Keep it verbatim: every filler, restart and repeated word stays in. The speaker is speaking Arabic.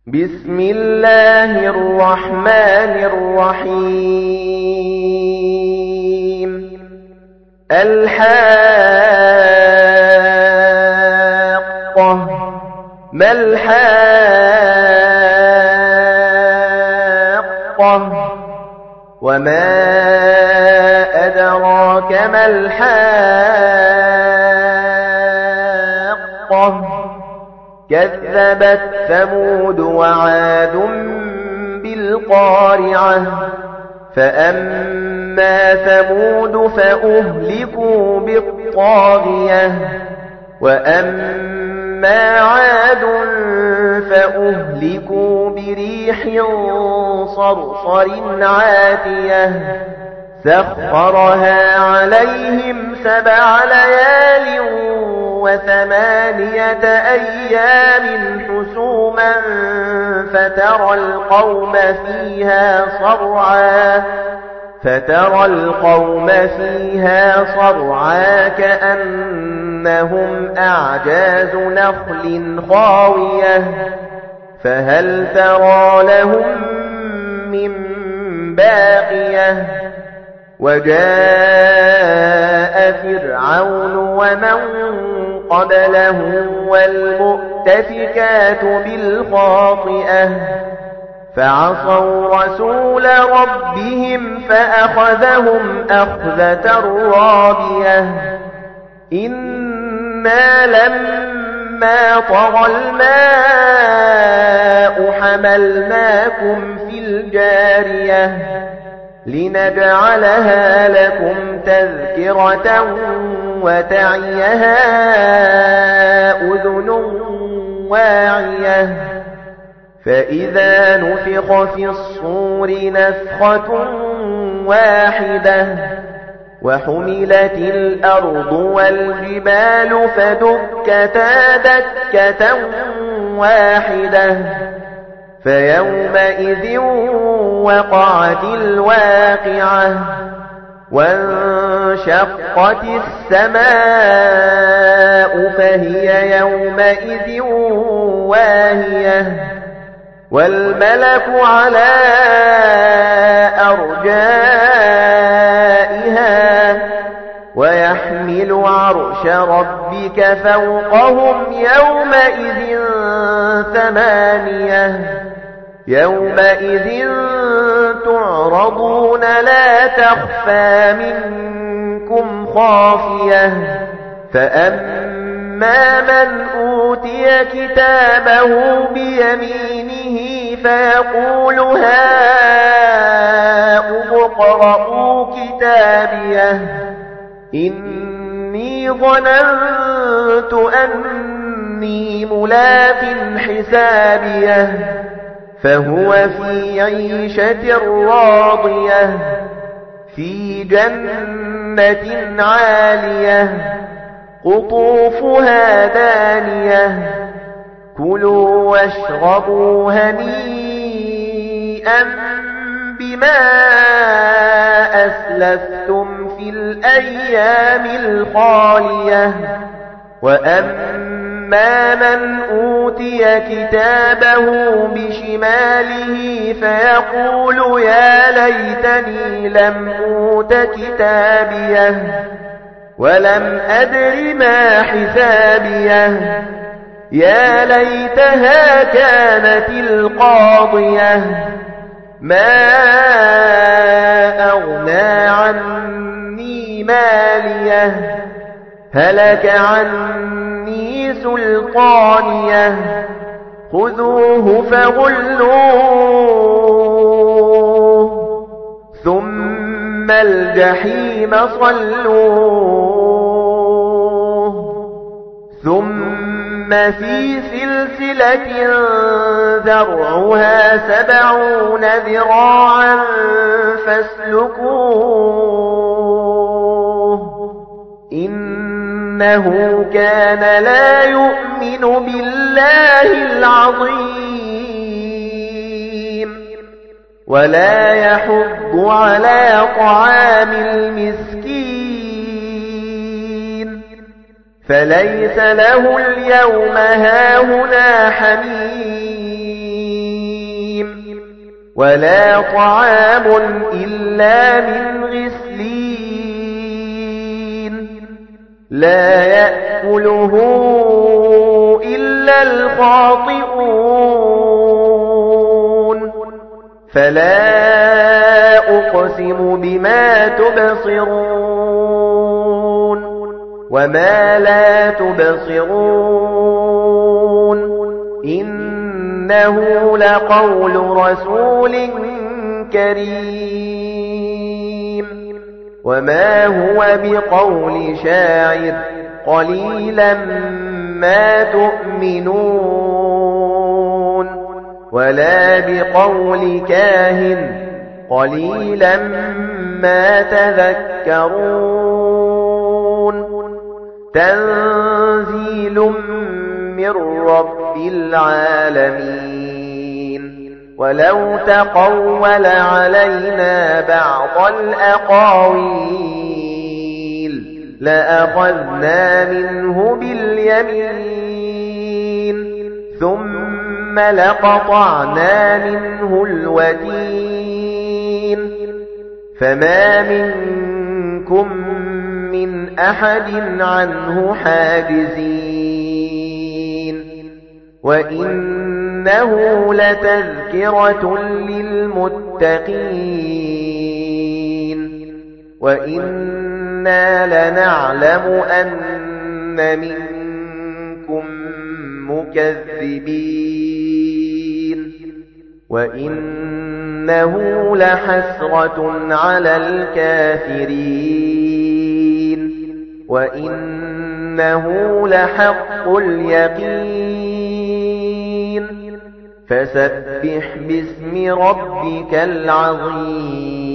بسم الله الرحمن الرحيم الحاقة ما الحاقة وما أدراك ما الحاقة كذبت ثمود وعاد بالقارعة فأما ثمود فأهلكوا بالطاغية وأما عاد فأهلكوا بريح صرصر عاتية سخرها عليهم سبع ليال وثمانية أيام حسوما فترى القوم فيها صرعا فترى القوم فيها صرعا كأنهم أعجاز نخل خاوية فهل ترى لهم من باقية وجاء فرعون ومن قبله والمؤتفكات بالخاطئة فعصوا رسول ربهم فأخذهم أخذة رابية إنا لما طغى الماء حملناكم في الجارية لنجعلها لكم تذكرة وتعيها أذن واعية فإذا نفخ في الصور نفخة واحدة وحملت الأرض والجبال فدكتا دكة واحدة فيومئذ وقعت الواقعة وانشقت السماء فهي يومئذ واهية والملك على أرجائها ويحمل عرش ربك فوقهم يومئذ ثمانية يومئذ تعرضون لا تخفى منكم خافية فأما من أوتي كتابه بيمينه فيقول هاؤم اقرءوا كتابيه إني ظننت أني ملاق حسابيه فهو في عيشة راضية في جنة عالية قطوفها دانية كلوا واشربوا هنيئا بما أسلفتم في الأيام الخالية وأما من أوتي كتابه بشماله فيقول يا ليتني لم أوت كتابيه ولم أدر ما حسابيه يا ليتها كانت القاضية ما أغنى عني ماليه هلك عني سلطانيه خذوه فغلوه ثم الجحيم صلوه ثم في سلسلة ذرعها سبعون ذراعا فاسلكوه إنه كان لا يؤمن بالله العظيم ولا يحض على طعام المسكين فليس له اليوم هاهنا حميم ولا طعام إلا من غسلين لا يأكله إلا الخاطئون فلا أقسم بما تبصرون وما لا تبصرون إنه لقول رسول كريم وما هو بقول شاعر قليلا ما تؤمنون ولا بقول كاهن قليلا ما تذكرون تنزيل من رب العالمين ولو تقول علينا بعض الأقاويل لأخذنا منه باليمين ثم لقطعنا منه الوتين فما منكم من أحد عنه حاجزين وإنه لتذكرة للمتقين وإنا لنعلم أن منكم مكذبين وإنه لحسرة على الكافرين وإنه لحق اليقين فسبح باسم ربك العظيم